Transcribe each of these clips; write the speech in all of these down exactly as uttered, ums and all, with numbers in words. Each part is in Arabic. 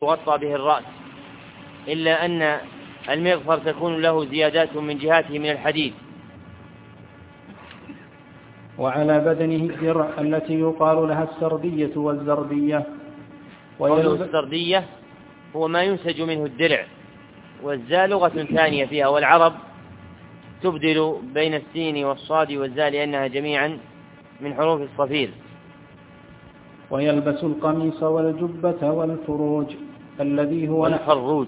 يغطى به الرأس، إلا أن المغفر تكون له زيادات من جهاته من الحديد. وعلى بدنه الدرع التي يقال لها السردية والزربية. قوله السردية هو ما ينسج منه الدرع، والزاء لغة ثانية فيها، والعرب تبدل بين السين والصاد والزاء لأنها جميعا من حروف الصفير. ويلبس القميص والجبة والفروج الذي هو والفروج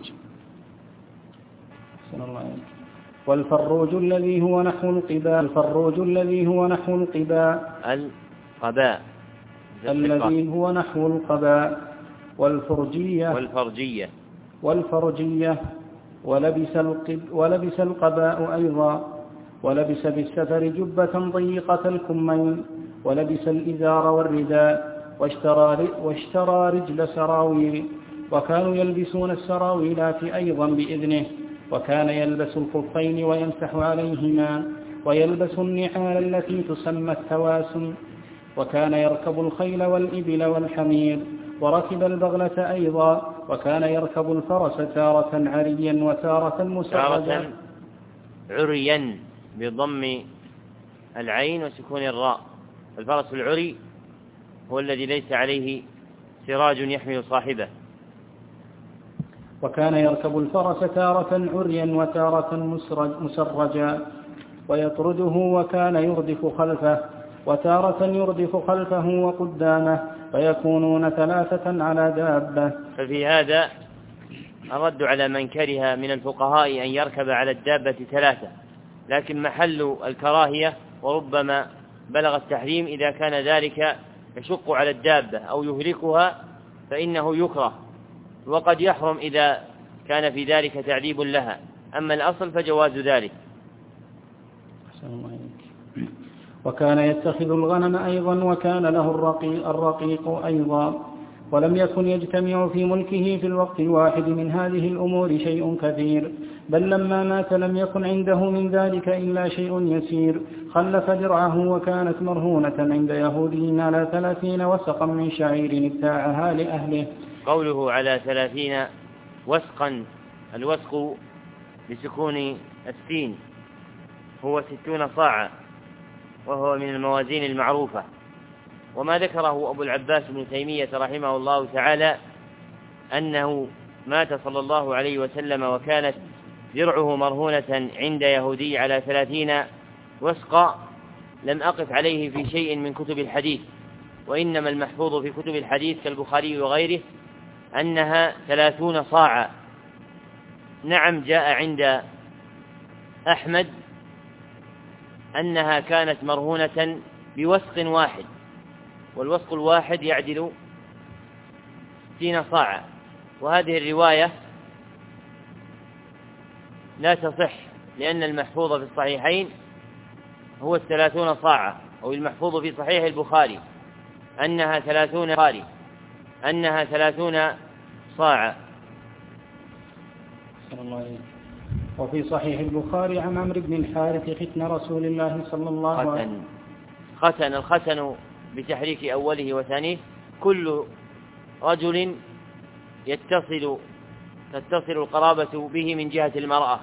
والفروج الذي هو نحو القباء الفروج الذي هو نحو القباء القباء الذي هو نحو القباء والفرجية والفرجية والفرجية ولبس القب ولبس القباء أيضا. ولبس بالسفر جبة ضيقة الكمين، ولبس الإزار والرداء، واشترى, واشترى رجل سراويل. وكانوا يلبسون السراويلات أيضا بإذنه. وكان يلبس الخفين ويمسح عليهما، ويلبس النعال التي تسمى التواسن. وكان يركب الخيل والإبل والحمير، وركب البغلة أيضا. وكان يركب الفرس تارة عريا وتارة مسرجا. عريا بضم العين وسكون الراء. الفرس العري هو الذي ليس عليه سراج يحمل صاحبه. وكان يركب الفرس تارة عريا وتارة مسرجا ويطرده، وكان يردف خلفه، وتارة يردف خلفه وقدامه، فيكونون ثلاثة على دابة. ففي هذا الرد على من كره من الفقهاء أن يركب على الدابة ثلاثة، لكن محل الكراهية وربما بلغ التحريم إذا كان ذلك يشق على الدابة أو يهلكها فإنه يكره، وقد يحرم إذا كان في ذلك تعذيب لها. أما الأصل فجواز ذلك. وكان يتخذ الغنم أيضا، وكان له الرقيق, الرقيق أيضا. ولم يكن يجتمع في ملكه في الوقت الواحد من هذه الأمور شيء كثير، بل لما مات لم يكن عنده من ذلك إلا شيء يسير. خلف درعه، وكانت مرهونة عند يهودي على ثلاثين وسقا من شعير ابتاعها لأهله. قوله على ثلاثين وسقا، الوسق بسكون السين هو ستون صاعا، وهو من الموازين المعروفة. وما ذكره أبو العباس بن تيمية رحمه الله تعالى أنه مات صلى الله عليه وسلم وكانت درعه مرهونة عند يهودي على ثلاثين وسقا، لم أقف عليه في شيء من كتب الحديث، وإنما المحفوظ في كتب الحديث كالبخاري وغيره أنها ثلاثون صاعا. نعم، جاء عند أحمد أنها كانت مرهونة بوسق واحد، والوسق الواحد يعدل ستين صاعا، وهذه الرواية لا تصح، لأن المحفوظ في الصحيحين هو الثلاثون صاعا، أو المحفوظ في صحيح البخاري أنها ثلاثون صاعا أنها ثلاثون صاعا. وفي صحيح البخاري عن عمرو بن الحارث ختن رسول الله صلى الله عليه وسلم. ختن الختن بتحريك أوله وثانيه كل رجل يتصل تتصل القرابة به من جهة المرأة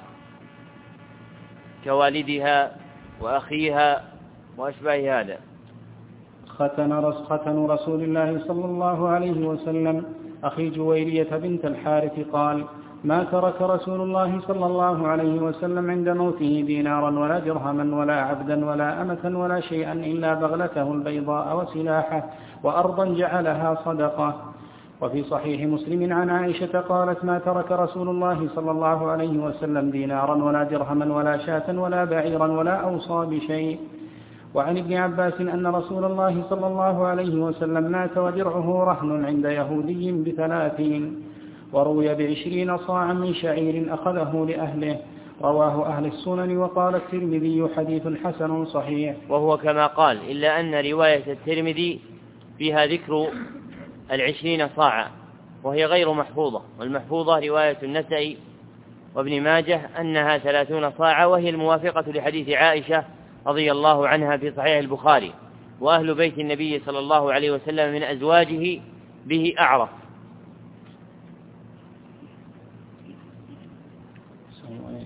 كوالدها وأخيها وأشباه هذا. ختن ختن رسول الله صلى الله عليه وسلم أخي جويرية بنت الحارث قال: ما ترك رسول الله صلى الله عليه وسلم عند موته دينارا ولا درهما ولا عبدا ولا أمة ولا شيئا إلا بغلته البيضاء وسلاحه وأرضا جعلها صدقة. وفي صحيح مسلم عن عائشة قالت: ما ترك رسول الله صلى الله عليه وسلم دينارا ولا درهما ولا شاة ولا بعيرا ولا أوصى بشيء. وعن ابن عباس أن رسول الله صلى الله عليه وسلم مات ودرعه رهن عند يهودي بثلاثين، وروي بعشرين صاعا من شعير أخذه لأهله. رواه أهل السنن. وقال الترمذي: حديث حسن صحيح. وهو كما قال، إلا أن رواية الترمذي فيها ذكر العشرين صاعا، وهي غير محفوظة، والمحفوظة رواية النسائي وابن ماجه أنها ثلاثون صاعا، وهي الموافقة لحديث عائشة رضي الله عنها في صحيح البخاري: وأهل بيت النبي صلى الله عليه وسلم من أزواجه به أعرف.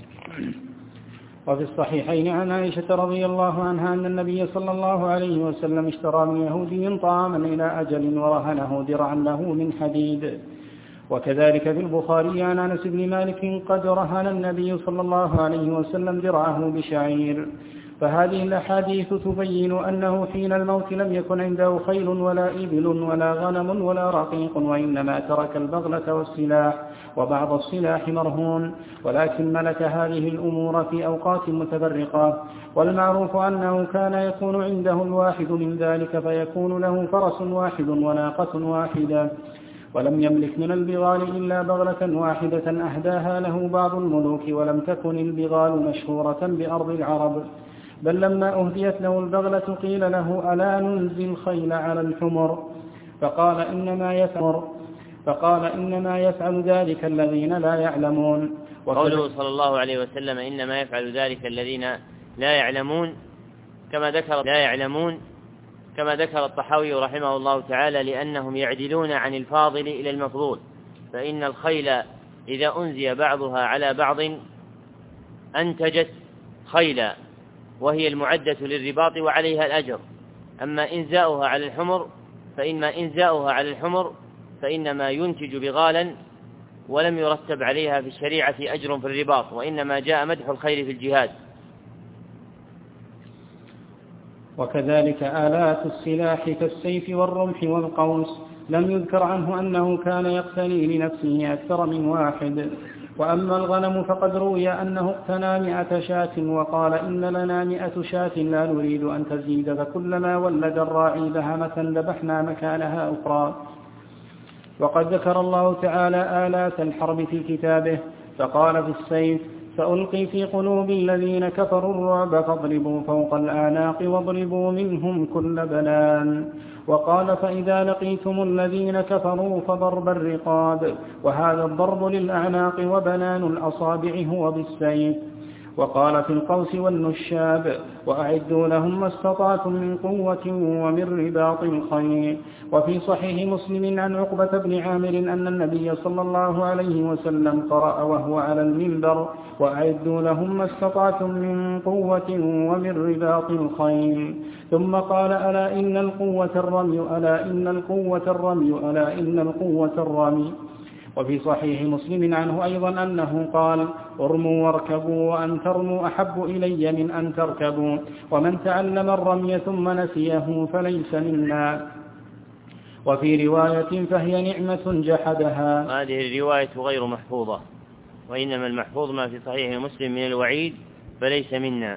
وفي الصحيحين عن عائشة رضي الله عنها أن النبي صلى الله عليه وسلم اشترى من يهودي طعاما إلى أجل ورهنه درعا له من حديد. وكذلك في البخاري عن أنس بن مالك قد رهن النبي صلى الله عليه وسلم درعه بشعير. فهذه الأحاديث تبين أنه حين الموت لم يكن عنده خيل ولا إبل ولا غنم ولا رقيق، وإنما ترك البغلة والسلاح وبعض السلاح مرهون، ولكن ملك هذه الأمور في أوقات متفرقة. والمعروف أنه كان يكون عنده الواحد من ذلك فيكون له فرس واحد وناقة واحدة، ولم يملك من البغال إلا بغلة واحدة أهداها له بعض الملوك، ولم تكن البغال مشهورة بأرض العرب. بل لما أهديت له البغلة قيل له ألا ننزي الخيل على الحمر؟ فقال إنما يفعل, فقال إنما يفعل ذلك الذين لا يعلمون. قوله صلى الله عليه وسلم إنما يفعل ذلك الذين لا يعلمون كما ذكر لا يعلمون كما ذكر الطحاوي رحمه الله تعالى، لأنهم يعدلون عن الفاضل إلى المفضول، فإن الخيل إذا أنزي بعضها على بعض أنتجت خيلا وهي المعدة للرباط وعليها الأجر. أما إنزاؤها على الحمر فإما إنزاؤها على الحمر فإنما ينتج بغالا ولم يرتب عليها في الشريعة أجر في الرباط، وإنما جاء مدح الخير في الجهاد. وكذلك آلات السلاح كالسيف والرمح والقوس لم يذكر عنه أنه كان يقتني لنفسه أكثر من واحد. وأما الغنم فقد روي أنه اقتنى مئة شاة، وقال إن لنا مئة شاة لا نريد أن تزيد، فكلما ولد الراعي بهمة ذبحنا مكانها أخرى. وقد ذكر الله تعالى آلات الحرب في كتابه، فقال في السيف سألقي في قلوب الذين كفروا الرعب فاضربوا فوق الأعناق واضربوا منهم كل بنان. وقال فإذا لقيتم الذين كفروا فضرب الرقاب، وهذا الضرب للأعناق وبنان الأصابع هو بالسيف. وقال في القوس والنشاب وأعدوا لهم ما استطعتم من قوة ومن رباط الخيل. وفي صحيح مسلم عن عقبة بن عامر أن النبي صلى الله عليه وسلم قرأ وهو على المنبر وأعدوا لهم ما استطعتم من قوة ومن رباط الخيل، ثم قال ألا إن القوة الرمي ألا إن القوة الرمي ألا إن القوة الرمي. وفي صحيح مسلم عنه أيضا أنه قال ارموا واركبوا وأن ترموا أحب إلي من أن تركبوا، ومن تعلم الرمي ثم نسيه فليس منا. وفي رواية فهي نعمة جحدها. هذه الرواية غير محفوظة، وإنما المحفوظ ما في صحيح مسلم من الوعيد فليس منا.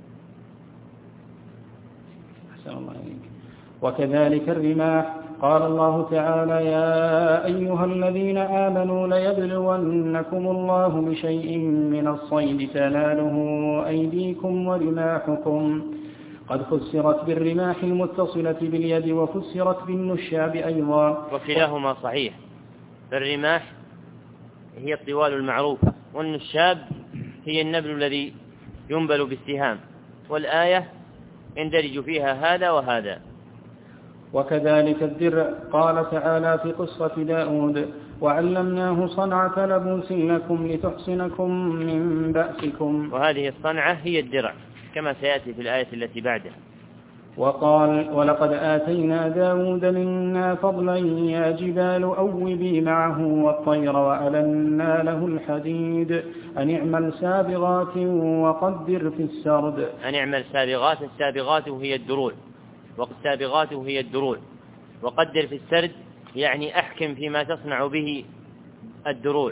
أحسن الله عليك. وكذلك الرماح قال الله تعالى يا أيها الذين آمنوا ليبلونكم الله بشيء من الصيد تناله أيديكم ورماحكم. قد فسرت بالرماح المتصلة باليد وفسرت بالنشاب أيضا، وكلاهما صحيح. فالرماح هي الطوال المعروفة، والنشاب هي النبل الذي ينبل بالسهام، والآية يندرج فيها هذا وهذا. وكذلك الدرع قال تعالى في قصة داود وعلمناه صنعة لبوس لكم لتحصنكم من بأسكم، وهذه الصنعة هي الدرع كما سيأتي في الآية التي بعدها. وقال ولقد آتينا داود منا فضلا يا جبال أوبي معه والطير وألنا له الحديد أن اعمل سابغات وقدر في السرد. أن اعمل سابغات، السابغات هي الدروع، والسابغات هي الدروع، وقدر في السرد يعني أحكم فيما تصنع به الدروع.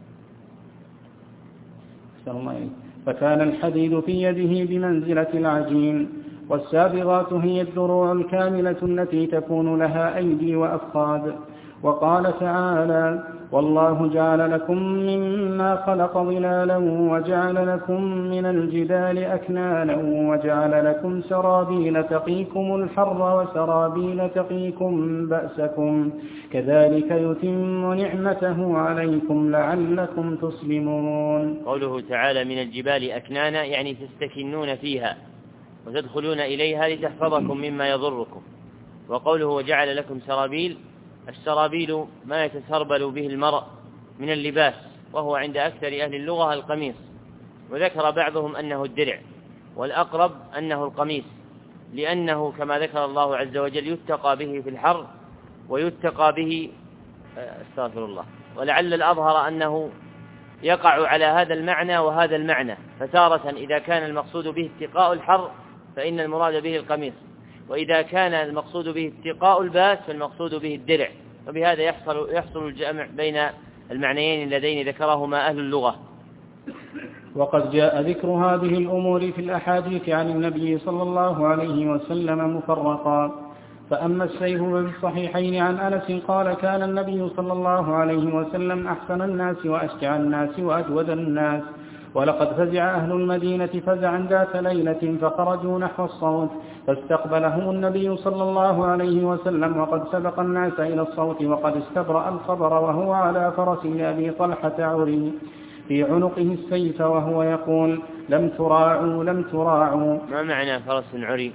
فكان الحديد في يده بمنزلة العجين، والسابغات هي الدروع الكاملة التي تكون لها أيدي وأفخاذ. وقال تعالى والله جعل لكم مما خلق ظلالا وجعل لكم من الجبال أكنانا وجعل لكم سرابيل تقيكم الحر وسرابيل تقيكم بأسكم كذلك يتم نعمته عليكم لعلكم تسلمون. قوله تعالى من الجبال أكنانا يعني تستكنون فيها وتدخلون إليها لتحفظكم مما يضركم. وقوله وجعل لكم سرابيل، السرابيل ما يتسربل به المرء من اللباس، وهو عند أكثر أهل اللغة القميص، وذكر بعضهم أنه الدرع، والأقرب أنه القميص، لأنه كما ذكر الله عز وجل يتقى به في الحر ويتقى به استغفر الله، ولعل الأظهر أنه يقع على هذا المعنى وهذا المعنى، فتارة إذا كان المقصود به اتقاء الحر فإن المراد به القميص، وإذا كان المقصود به اتقاء الباس فالمقصود به الدرع، وبهذا يحصل يحصل الجمع بين المعنيين اللذين ذكرهما أهل اللغة. وقد جاء ذكر هذه الأمور في الأحاديث عن النبي صلى الله عليه وسلم مفرقا. فأما السيف في الصحيحين عن أنس قال كان النبي صلى الله عليه وسلم أحسن الناس وأشجع الناس وأجود الناس، ولقد فزع أهل المدينة فزعا ذات ليلة فخرجوا نحو الصوت فاستقبلهم النبي صلى الله عليه وسلم وقد سبق الناس إلى الصوت وقد استبرأ الخبر وهو على فرس أبي طلحة عري في عنقه السيف وهو يقول لم تراعوا لم تراعوا. ما معنى فرس عري؟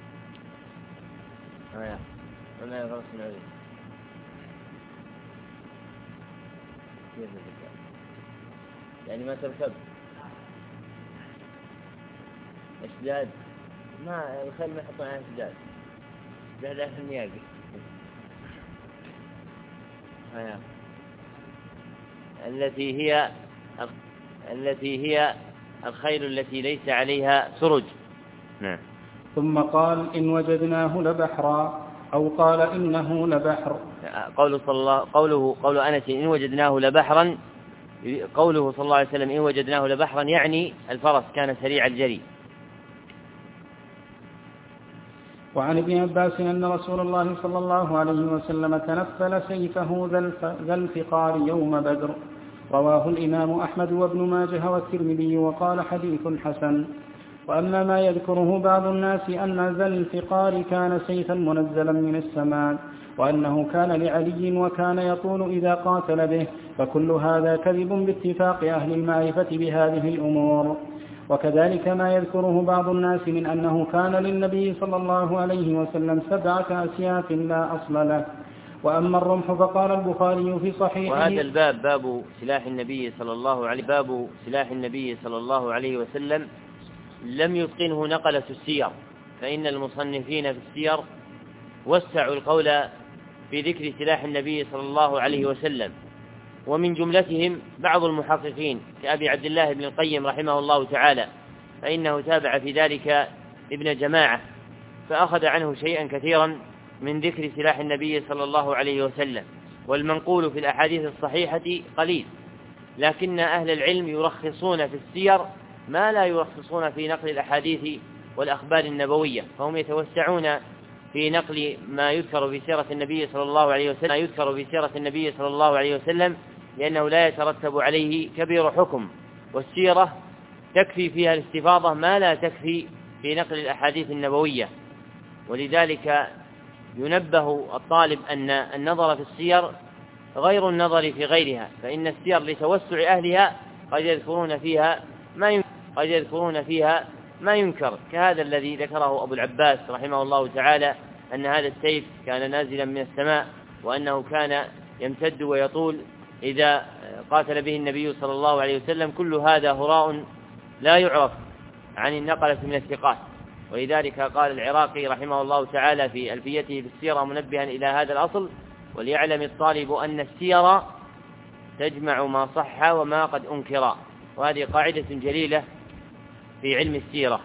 ما معنى فرس عري؟ يعني ما تركب اشداد، ما الخيل ما يحطون عليها اشداد، اشداد في المياقي. التي هي التي هي الخيل التي ليس عليها سرج. نعم. ثم قال إن وجدناه لبحرا، أو قال إنه لبحر. قوله صلى الله قوله قول أنس إن وجدناه لبحرا، قوله صلى الله عليه وسلم إن وجدناه لبحرا يعني الفرس كان سريع الجري. وعن ابن عباس أن رسول الله صلى الله عليه وسلم تنفل سيفه ذا الفقار يوم بدر. رواه الإمام أحمد وابن ماجه والترمذي وقال حديث حسن. وأما ما يذكره بعض الناس أن ذا الفقار كان سيفا منزلا من السماء وأنه كان لعلي وكان يطول إذا قاتل به، فكل هذا كذب باتفاق أهل المعرفة بهذه الأمور. وكذلك ما يذكره بعض الناس من أنه كان للنبي صلى الله عليه وسلم سبعة أسياف لا أصل له. وأما الرمح فقال البخاري في صحيحه. وهذا الباب باب سلاح النبي صلى الله عليه باب سلاح النبي صلى الله عليه وسلم لم يتقنه نقلة السير، فإن المصنفين في السير وسعوا القول في ذكر سلاح النبي صلى الله عليه وسلم، ومن جملتهم بعض المحققين كأبي عبد الله بن القيم رحمه الله تعالى، فإنه تابع في ذلك ابن جماعة فأخذ عنه شيئا كثيرا من ذكر سلاح النبي صلى الله عليه وسلم. والمنقول في الأحاديث الصحيحة قليل، لكن أهل العلم يرخصون في السير ما لا يرخصون في نقل الأحاديث والأخبار النبوية، فهم يتوسعون في نقل ما يذكر في سيرة النبي صلى الله عليه وسلم ما يذكر في سيرة النبي صلى الله عليه وسلم لأنه لا يترتب عليه كبير حكم، والسيرة تكفي فيها الاستفاضة ما لا تكفي في نقل الأحاديث النبوية. ولذلك ينبه الطالب أن النظر في السير غير النظر في غيرها، فإن السير لتوسع أهلها قد يذكرون فيها ما ينكر قد يذكرون فيها ما ينكر كهذا الذي ذكره أبو العباس رحمه الله تعالى أن هذا السيف كان نازلا من السماء، وأنه كان يمتد ويطول إذا قاتل به النبي صلى الله عليه وسلم. كل هذا هراء لا يعرف عن النقلة من الثقات. ولذلك قال العراقي رحمه الله تعالى في ألفيته في السيرة منبها إلى هذا الأصل: وليعلم الطالب أن السيرة تجمع ما صح وما قد أنكر. وهذه قاعدة جليلة في علم السيرة.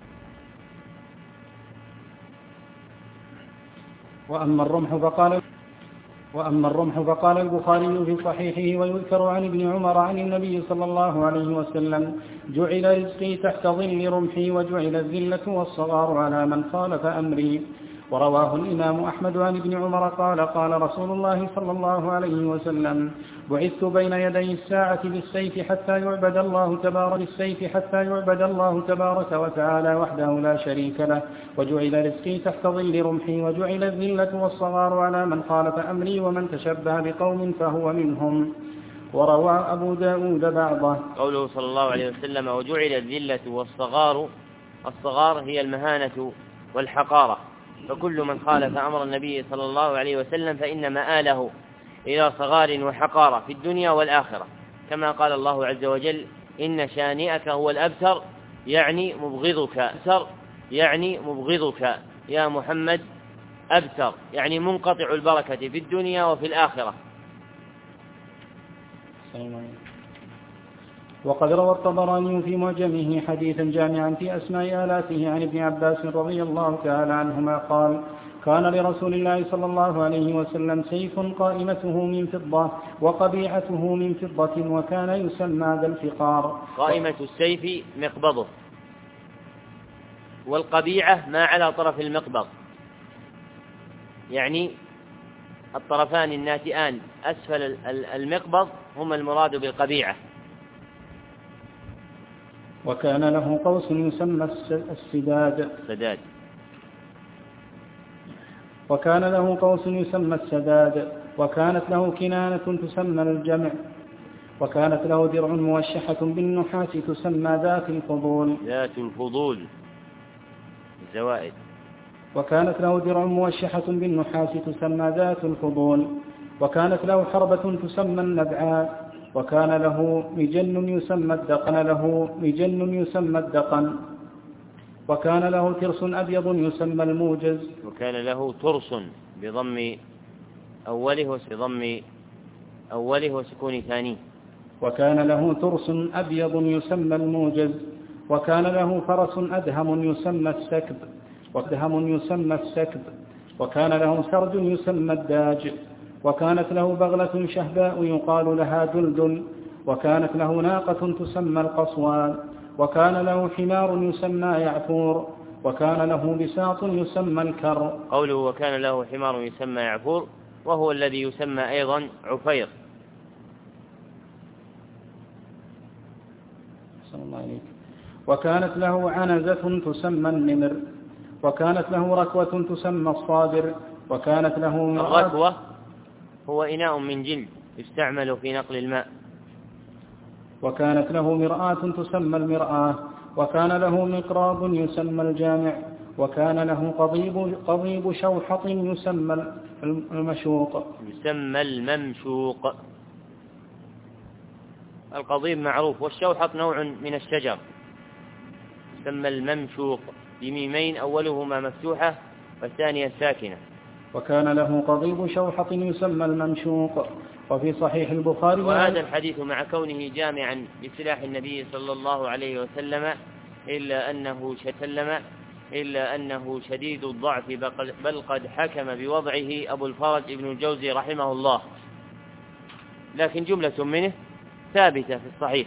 وأما الرمح فقال وأما الرمح فقال البخاري في صحيحه ويذكر عن ابن عمر عن النبي صلى الله عليه وسلم: جعل رزقي تحت ظل رمحي وجعل الذلة والصغار على من خالف أمري. ورواه الإمام أحمد عن ابن عمر قال: قال رسول الله صلى الله عليه وسلم: بعثت بين يدي الساعة بالسيف حتى يعبد الله تبارك بالسيف حتى يعبد الله تبارك وتعالى وحده لا شريك له، وجعل رزقي تحت ظل رمحي وجعل الذلة والصغار على من خالف أمري ومن تشبه بقوم فهو منهم. وروى أبو داود بعضه. قوله صلى الله عليه وسلم: وجعل الذلة والصغار، الصغار هي المهانة والحقارة، فكل من خالف أمر النبي صلى الله عليه وسلم فإن مآله إلى صغار وحقارة في الدنيا والآخرة، كما قال الله عز وجل: إن شانئك هو الأبتر يعني مبغضك، أبتر يعني مبغضك يا محمد، أبتر يعني منقطع البركة في الدنيا وفي الآخرة. وقد روى الطبراني في معجمه حديثا جامعا في أسماء آلاته عن ابن عباس رضي الله تعالى عنهما قال: كان لرسول الله صلى الله عليه وسلم سيف قائمته من فضة وقبيعته من فضة وكان يسمى ذا الفقار. قائمة السيف مقبضه، والقبيعة ما على طرف المقبض، يعني الطرفان الناتئان أسفل المقبض هم المراد بالقبيعة. وكان له قوس يسمى السداد سداد وكان له قوس يسمى السداد وكانت له كنانة تسمى الجمع وكانت له درع موشحة بالنحاس تسمى ذات الفضول ذات الفضول الزوائد وكانت له درع موشحة بالنحاس تسمى ذات الفضول وكانت له حربة تسمى النبعاء وكان له مجن يسمى الدقن له مجن يسمى الدقن وكان له ترس أبيض يسمى الموجز وكان له ترس بضم أوله بضم أوله وسكون ثانيه وكان له ترس أبيض يسمى الموجز وكان له فرس أدهم يسمى السكب وأدهم يسمى السكب وكان له سرج يسمى الداج وكانت له بغلة شهباء يقال لها دلدل وكانت له ناقة تسمى القصوان وكان له حمار يسمى يعفور وكان له بساط يسمى الكر. قوله وكان له حمار يسمى يعفور وهو الذي يسمى أيضا عفير. وكانت له عنزة تسمى النمر وكانت له ركوة تسمى الصابر وكانت له مرآة. الركوة هو إناء من جلد يستعمل في نقل الماء. وكانت له مرآة تسمى المرآة وكان له مقراب يسمى الجامع وكان له قضيب, قضيب شوحط يسمى المشوق يسمى الممشوق. القضيب معروف، والشوحط نوع من الشجر يسمى الممشوق بميمين أولهما مفتوحة والثانية ساكنة. وكان له قضيب شوحط يسمى الممشوق. وفي صحيح البخاري وهذا الحديث مع كونه جامعا لسلاح النبي صلى الله عليه وسلم إلا أنه شتلم إلا أنه شديد الضعف بل قد حكم بوضعه أبو الفرج ابن الجوزي رحمه الله، لكن جملة منه ثابتة في الصحيح.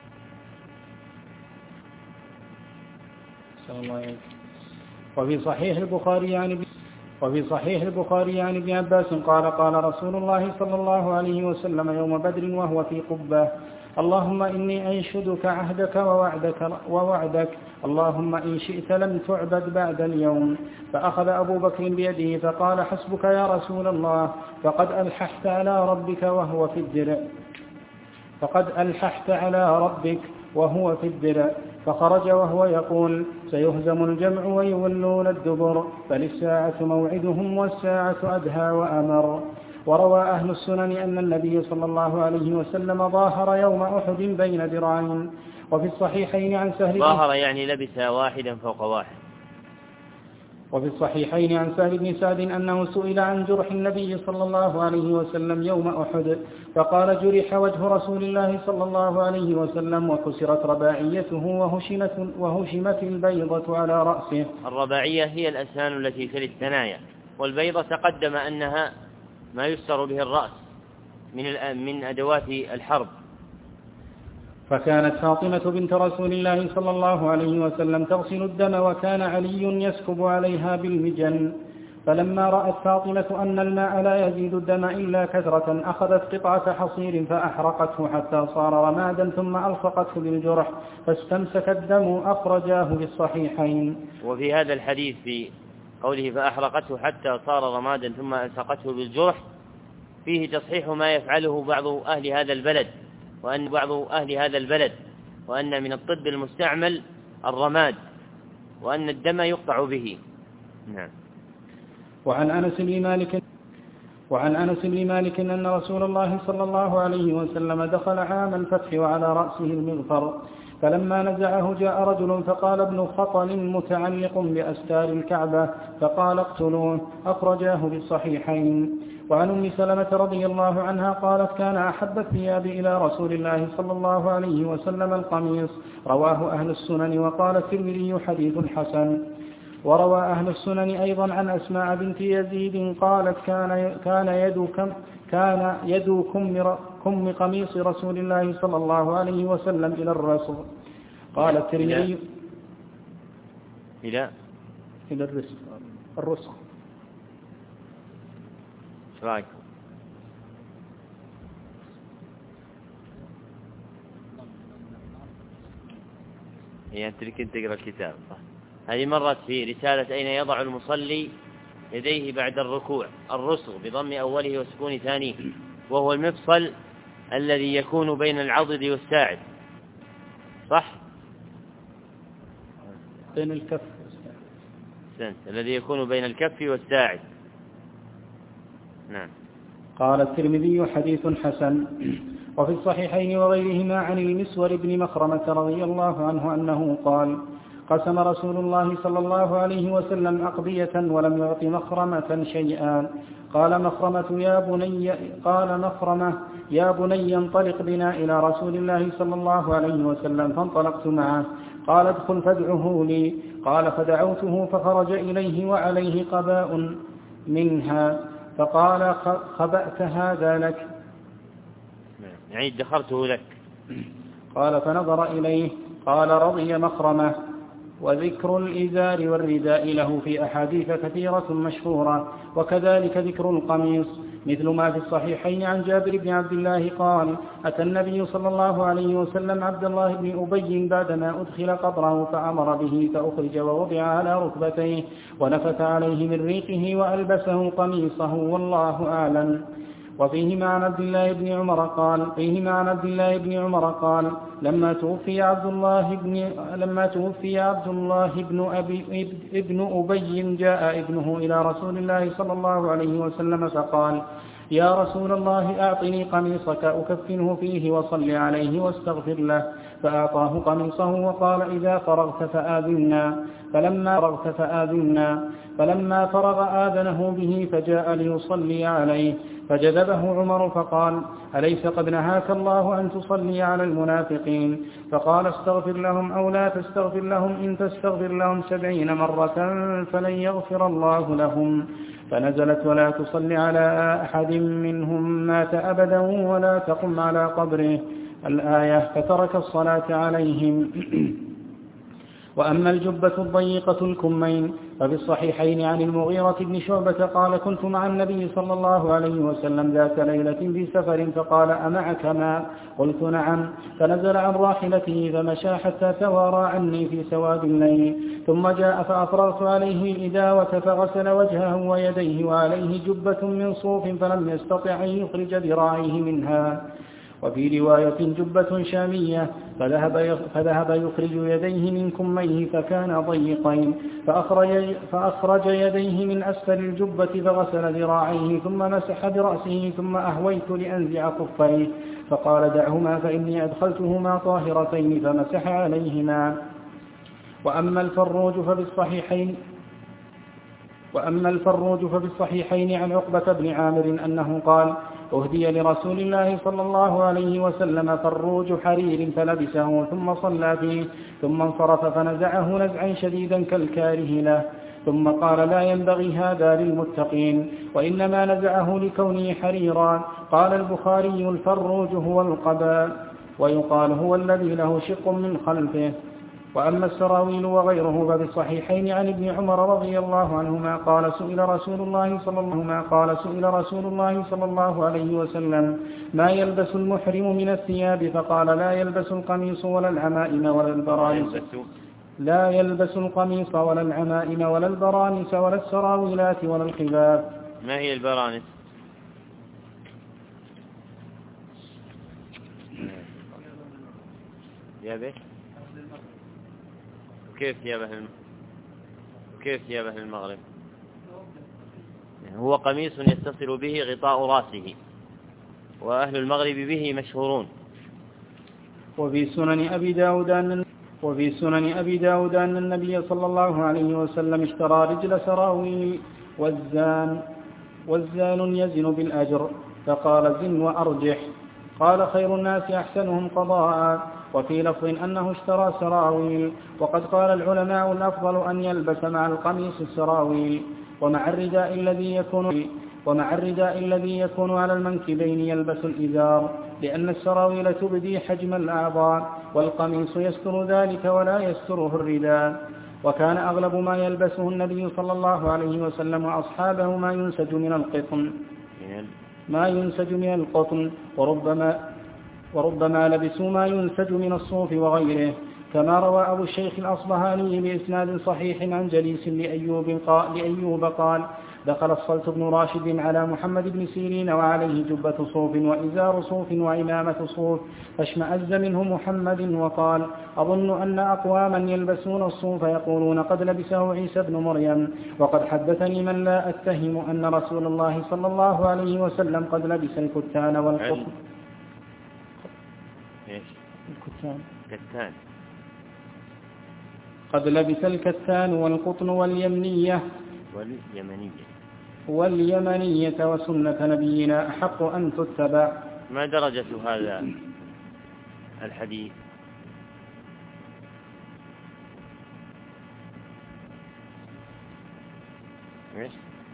وفي صحيح البخاري يعني وفي صحيح البخاري عن ابن عباس قال قال رسول الله صلى الله عليه وسلم يوم بدر وهو في قبة: اللهم إني أنشدك عهدك ووعدك, ووعدك اللهم إن شئت لم تعبد بعد اليوم. فأخذ أبو بكر بيده فقال: حسبك يا رسول الله، فقد ألححت على ربك وهو في الدرع فقد ألححت على ربك وهو في الدرع. فخرج وهو يقول: سيهزم الجمع ويولون الدبر، فللساعة موعدهم والساعة أدهى وأمر. وروى أهل السنن أن النبي صلى الله عليه وسلم ظاهر يوم أحد بين ذراعين. وفي الصحيحين عن سهل ظاهر يعني لبس واحدا فوق واحد. وفي الصحيحين عن سهل بن سعد أنه سئل عن جرح النبي صلى الله عليه وسلم يوم أحد فقال: جرح وجه رسول الله صلى الله عليه وسلم وكسرت رباعيته وهشمت, وهشمت البيضة على رأسه. الرباعية هي الأسنان التي تلي الثنايا، والبيضة تقدم أنها ما يستر به الرأس من من أدوات الحرب. فكانت فاطمة بنت رسول الله صلى الله عليه وسلم تغسل الدم وكان علي يسكب عليها بالمجن. فلما رأت فاطمة أن الماء لا يزيد الدم إلا كثرة أخذت قطعة حصير فأحرقته حتى صار رمادا ثم ألصقته بالجرح فاستمسك الدم. أخرجاه في الصحيحين. وفي هذا الحديث في قوله فأحرقته حتى صار رمادا ثم ألصقته بالجرح فيه تصحيح ما يفعله بعض أهل هذا البلد وأن بعض أهل هذا البلد وأن من الطب المستعمل الرماد وأن الدم يقطع به. نعم. وعن أنس بن مالك وعن أنس بن مالك أن رسول الله صلى الله عليه وسلم دخل عام الفتح وعلى رأسه المغفر، فلما نزعه جاء رجل فقال ابن خطل متعلق بأستار الكعبة فقال اقتلوه، أخرجاه في الصحيحين. وعن أم سلمة رضي الله عنها قالت كان أحب الثياب إلى رسول الله صلى الله عليه وسلم القميص، رواه أهل السنن. وقال الترمذي حديث حسن. وروى أهل السنن أيضا عن أسماء بنت يزيد قالت كان كان يد كم كان يد كم, كم قميص رسول الله صلى الله عليه وسلم إلى الرسل. قال الترمذي إلى إلى الرسل الرسل رايك هي أنت لك تقرأ الكتاب صح؟ هذه مرت في رسالة أين يضع المصلي يديه بعد الركوع، الرسغ بضم أوله وسكون ثانيه، وهو المفصل الذي يكون بين العضد والساعد صح؟ بين الكف والساعد الذي يكون بين الكف والساعد. نعم. قال الترمذي حديث حسن. وفي الصحيحين وغيرهما عن المسور بن مخرمة رضي الله عنه أنه قال قسم رسول الله صلى الله عليه وسلم أقضية ولم يعط مخرمة شيئا. قال مخرمة يا بني قال مخرمة يا بني انطلق بنا إلى رسول الله صلى الله عليه وسلم، فانطلقت معه. قال ادخل فادعه لي. قال فدعوته فخرج إليه وعليه قباء منها، فقال خبأت هذا لك، يعني ادخرته لك. قال فنظر إليه قال رضي مخرمة. وذكر الإزار والرداء له في أحاديث كثيرة مشهورة، وكذلك ذكر القميص، مثل ما في الصحيحين عن جابر بن عبد الله قال أتى النبي صلى الله عليه وسلم عبد الله بن أبي بعدما أدخل قبره فأمر به فأخرج ووضع على ركبتيه ونفث عليه من ريقه وألبسه قميصه والله أعلم. وفيهما عن عبد الله بن عمر قال فيهما عن عبد الله بن عمر قال لما توفي عبد الله بن لما توفي عبد الله بن أبي ابن أبي جاء ابنه إلى رسول الله صلى الله عليه وسلم فقال يا رسول الله أعطني قميصك أكفنه فيه وصل عليه واستغفر له، فأعطاه قميصه وقال إذا فرغت فآذنا، فلما فرغت فآذنا فلما فرغ آذنه به فجاء ليصلي عليه، فجذبه عمر فقال أليس قد نهاك الله أن تصلي على المنافقين؟ فقال استغفر لهم أو لا تستغفر لهم، إن تستغفر لهم سبعين مرة فلن يغفر الله لهم. فنزلت ولا تصل على أحد منهم مات أبدا ولا تقم على قبره الآية، فترك الصلاة عليهم. وأما الجبة الضيقة الكمين ففي الصحيحين عن المغيرة بن شعبة قال كنت مع النبي صلى الله عليه وسلم ذات ليلة في سفر فقال أمعك ماء؟ قلت نعم، فنزل عن راحلته فمشى حتى توارى عني في سواد الليل، ثم جاء فأفرغت عليه الإداوة فغسل وجهه ويديه وعليه جبة من صوف فلم يستطع أن يخرج ذراعيه منها. وفي رواية جبة شامية فذهب, فذهب يخرج يديه من كميه فكان ضيقين، فأخرج, فأخرج يديه من أسفل الجبة فغسل ذراعيه ثم مسح برأسه، ثم أهويت لأنزع كفيه فقال دعهما فإني أدخلتهما طاهرتين فمسح عليهما. وأما الفروج ففي الصحيحين وأما الفروج ففي الصحيحين عن عقبة بن عامر أنه قال أهدي لرسول الله صلى الله عليه وسلم فروج حرير فلبسه ثم صلى فيه، ثم انصرف فنزعه نزعا شديدا كالكاره له، ثم قال لا ينبغي هذا للمتقين، وإنما نزعه لكونه حريرا. قال البخاري الفروج هو القباء، ويقال هو الذي له شق من خلفه. وأما السراويل وغيره ففي الصحيحين عن ابن عمر رضي الله عنهما قال سئل رسول الله صلى الله عليه وسلم قال سئل رسول الله صلى الله عليه وسلم ما يلبس المحرم من الثياب؟ فقال لا يلبس القميص ولا العمائم ولا البرانس لا يلبس القميص ولا العمائم ولا البرانس ولا السراويلات ولا الخلاف. ما هي البرانس؟ يا بيه كيف ثياب أهل كيف ثياب أهل المغرب؟ هو قميص يتصل به غطاء رأسه، وأهل المغرب به مشهورون. وفي سنن أبي داود أن وفي سنن أبي داود أن النبي صلى الله عليه وسلم اشترى رجل سراويل والزان والزان يزن بالأجر، فقال زن وأرجح. قال خير الناس أحسنهم قضاء. وفي لفظ أنه اشترى سراويل. وقد قال العلماء الأفضل أن يلبس مع القميص السراويل، ومع الرداء الذي يكون ومع الرداء الذي يكون على المنكبين يلبس الإزار، لأن السراويل تبدي حجم الأعضاء، والقميص يستر ذلك ولا يستره الرداء. وكان أغلب ما يلبسه النبي صلى الله عليه وسلم وأصحابه ما ينسج من القطن ما ينسج من القطن وربما وربما لبسوا ما ينسج من الصوف وغيره، كما روى أبو الشيخ الأصبهاني بإسناد صحيح عن جليس لأيوب قال, لأيوب قال دخل الصلت بن راشد على محمد بن سيرين وعليه جبة صوف وإزار صوف وعمامة صوف، فاشمأز منه محمد وقال أظن أن أقواما يلبسون الصوف يقولون قد لبسه عيسى بن مريم، وقد حدثني من لا أتهم أن رسول الله صلى الله عليه وسلم قد لبس الكتان والقطن. ايش الكتان كتان قد لبس الكتان والقطن واليمنية واليمنية واليمنية وسنة نبينا أحق أن تتبع. ما درجة هذا الحديث؟ ايش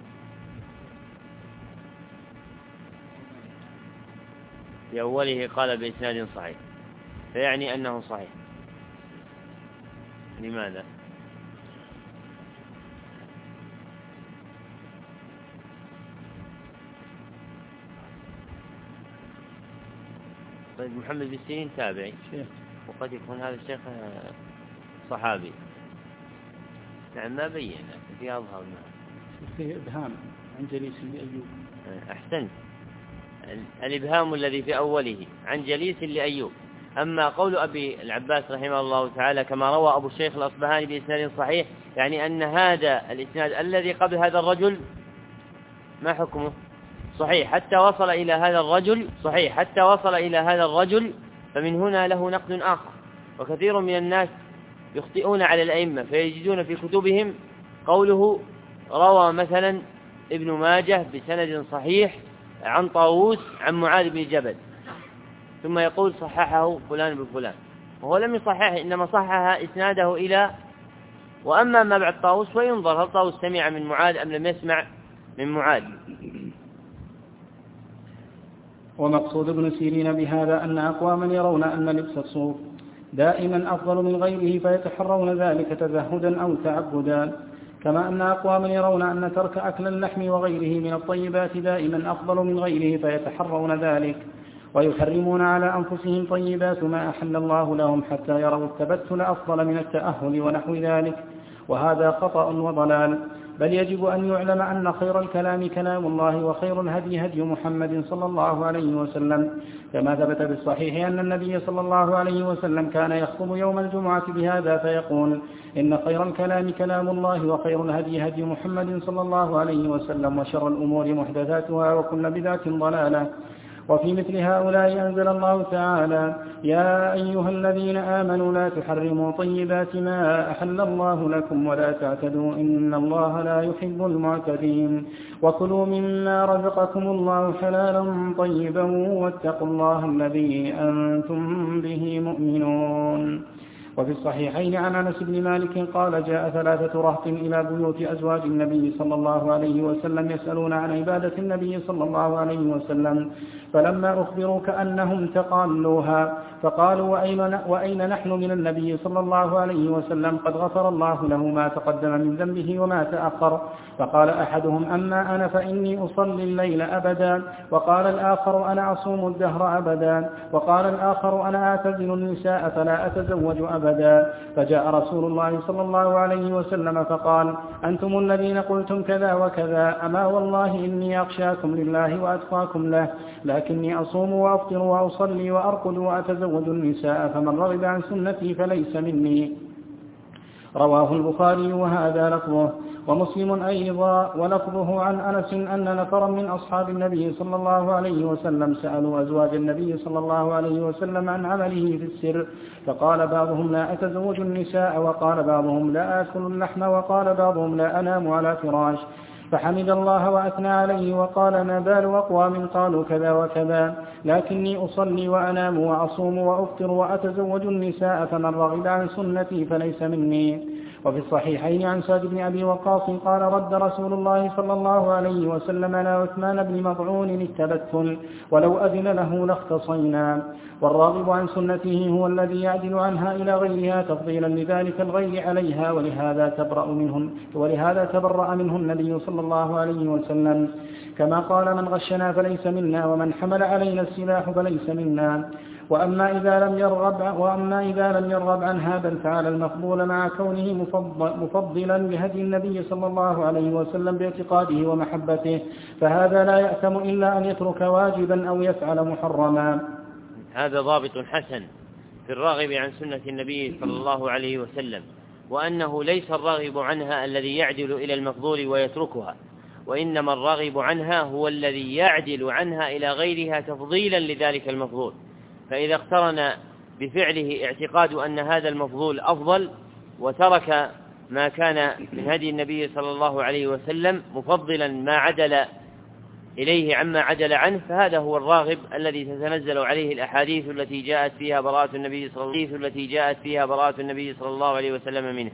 في أوله قال بإسناد صحيح، فيعني أنه صحيح. لماذا؟ طيب محمد بن سيرين تابعي، وقد يكون هذا الشيخ صحابي. نعم ما بين في أظهر ما فيه إبهام عن جليس لأيوب. أحسنت، الإبهام الذي في أوله عن جليس لأيوب. أما قول أبي العباس رحمه الله تعالى كما روى أبو الشيخ الأصبهاني بإسناد صحيح، يعني أن هذا الإسناد الذي قبل هذا الرجل ما حكمه؟ صحيح حتى وصل إلى هذا الرجل صحيح حتى وصل إلى هذا الرجل فمن هنا له نقد آخر. وكثير من الناس يخطئون على الأئمة فيجدون في كتبهم قوله روى مثلا ابن ماجه بسند صحيح عن طاووس عن معاذ بن جبل، ثم يقول صححه فلان بفلان، وهو لم يصححه، إنما صحح إسناده إلى وأما ما بعد طاووس فينظر هل طاووس سمع من معاذ أم لم يسمع من معاذ. ومقصود ابن سيرين بهذا أن أقواما يرون أن لبس الصوف دائما أفضل من غيره فيتحرون ذلك تزهدا أو تعبدا، كما أن أقواما يرون أن ترك أكل اللحم وغيره من الطيبات دائما أفضل من غيره فيتحرون ذلك، ويحرمون على أنفسهم طيبات ما أحل الله لهم حتى يروا التبتل أفضل من التأهل ونحو ذلك، وهذا خطأ وضلال. بل يجب أن يعلم أن خير الكلام كلام الله، وخير الهدي هدي محمد صلى الله عليه وسلم، كما ثبت بالصحيح أن النبي صلى الله عليه وسلم كان يخطب يوم الجمعة بهذا فيقول إن خير الكلام كلام الله، وخير الهدي هدي محمد صلى الله عليه وسلم، وشر الأمور محدثاتها، وكل بدعة ضلالة. وفي مثل هؤلاء أنزل الله تعالى يا أيها الذين آمنوا لا تحرموا طيبات ما أحل الله لكم ولا تعتدوا إن الله لا يحب المعتدين، وكلوا مما رزقكم الله حلالا طيبا واتقوا الله الذي أنتم به مؤمنون. وفي الصحيحين عن أنس بن مالك قال جاء ثلاثة رهط إلى بيوت أزواج النبي صلى الله عليه وسلم يسألون عن عبادة النبي صلى الله عليه وسلم، فلما أخبروا كأنهم تقالوها فقالوا وأين, وأين نحن من النبي صلى الله عليه وسلم قد غفر الله له ما تقدم من ذنبه وما تأخر. فقال أحدهم أما أنا فإني أصلي الليل أبدا، وقال الآخر أنا أصوم الدهر أبدا، وقال الآخر أنا أعتزل النساء فلا أتزوج أبدا. فجاء رسول الله صلى الله عليه وسلم فقال أنتم الذين قلتم كذا وكذا، أما والله إني أخشاكم لله وأتقاكم له، لكني أصوم وأفطر وأصلي وأرقد وأتزوج النساء، فمن رغب عن سنتي فليس مني. رواه البخاري وهذا لفظه. ومسلم أيضا ولفظه عن أنس أن نفرا من أصحاب النبي صلى الله عليه وسلم سألوا أزواج النبي صلى الله عليه وسلم عن عمله في السر، فقال بعضهم لا أتزوج النساء، وقال بعضهم لا آكل اللحم، وقال بعضهم لا أنام على فراش، فحمد الله وأثنى عليه وقال ما بال أقوام قالوا كذا وكذا، لكني أصلي وأنام وأصوم وأفطر وأتزوج النساء، فمن رغب عن سنتي فليس مني. وفي الصحيحين عن سعد بن أبي وقاص قال رد رسول الله صلى الله عليه وسلم على عثمان بن مطعون التبتل، ولو أذن له لاختصينا. والراغب عن سنته هو الذي يعدل عنها إلى غيرها تفضيلا لذلك الغير عليها، ولهذا تبرأ منه ولهذا تبرأ منه النبي صلى الله عليه وسلم، كما قال من غشنا فليس منا، ومن حمل علينا السلاح فليس منا. وأما إذا لم يرغب وأما إذا لم يرغب عنها بل فعل المفضول مع كونه مفضل مفضلا لهدي النبي صلى الله عليه وسلم باعتقاده ومحبته، فهذا لا يأثم إلا أن يترك واجبا أو يفعل محرما. هذا ضابط حسن في الراغب عن سنة النبي صلى الله عليه وسلم، وأنه ليس الراغب عنها الذي يعدل إلى المفضول ويتركها، وإنما الراغب عنها هو الذي يعدل عنها إلى غيرها تفضيلا لذلك المفضول، فإذا اقترن بفعله اعتقاد أن هذا المفضول أفضل وترك ما كان من هدي النبي صلى الله عليه وسلم مفضلا ما عدل إليه عما عدل عنه، فهذا هو الراغب الذي تتنزل عليه الأحاديث التي جاءت فيها براءة النبي صلى الله عليه وسلم التي جاءت فيها براءة النبي صلى الله عليه وسلم منه.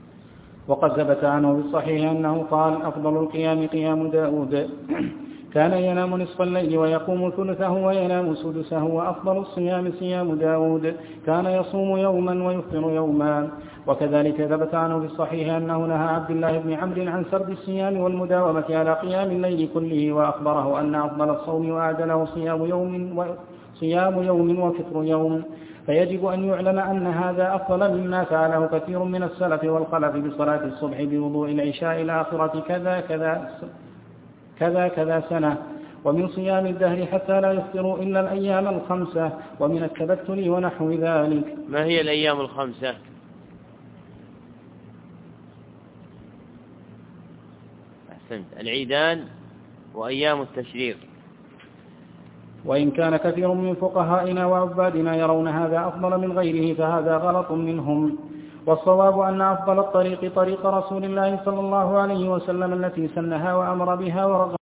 وقد ثبت عنه بالصحيح أنه قال أفضل القيام قيام داود، كان ينام نصف الليل ويقوم ثلثه وينام سدسه، وأفضل الصيام صيام داود، كان يصوم يوما ويفطر يوما. وكذلك ثبت عنه في الصحيح أنه نهى عبد الله بن عمرو عن سرد الصيام والمداومة على قيام الليل كله، وأخبره أن أفضل الصوم وأعدله صيام يوم وصيام يوم وفطر يوم، فيجب أن يعلم أن هذا أفضل مما فعله كثير من السلف والخلف بصلاة الصبح بوضوء العشاء الآخرة كذا كذا كذا كذا سنة، ومن صيام الدهر حتى لا يفطروا إلا الأيام الخمسة، ومن التبتل ونحو ذلك. ما هي الأيام الخمسة؟ أحسنت، العيدان وأيام التشريق. وإن كان كثير من فقهائنا وعبادنا يرون هذا أفضل من غيره فهذا غلط منهم، والصواب أن أفضل الطريق طريق رسول الله صلى الله عليه وسلم التي سنها وأمر بها ورغب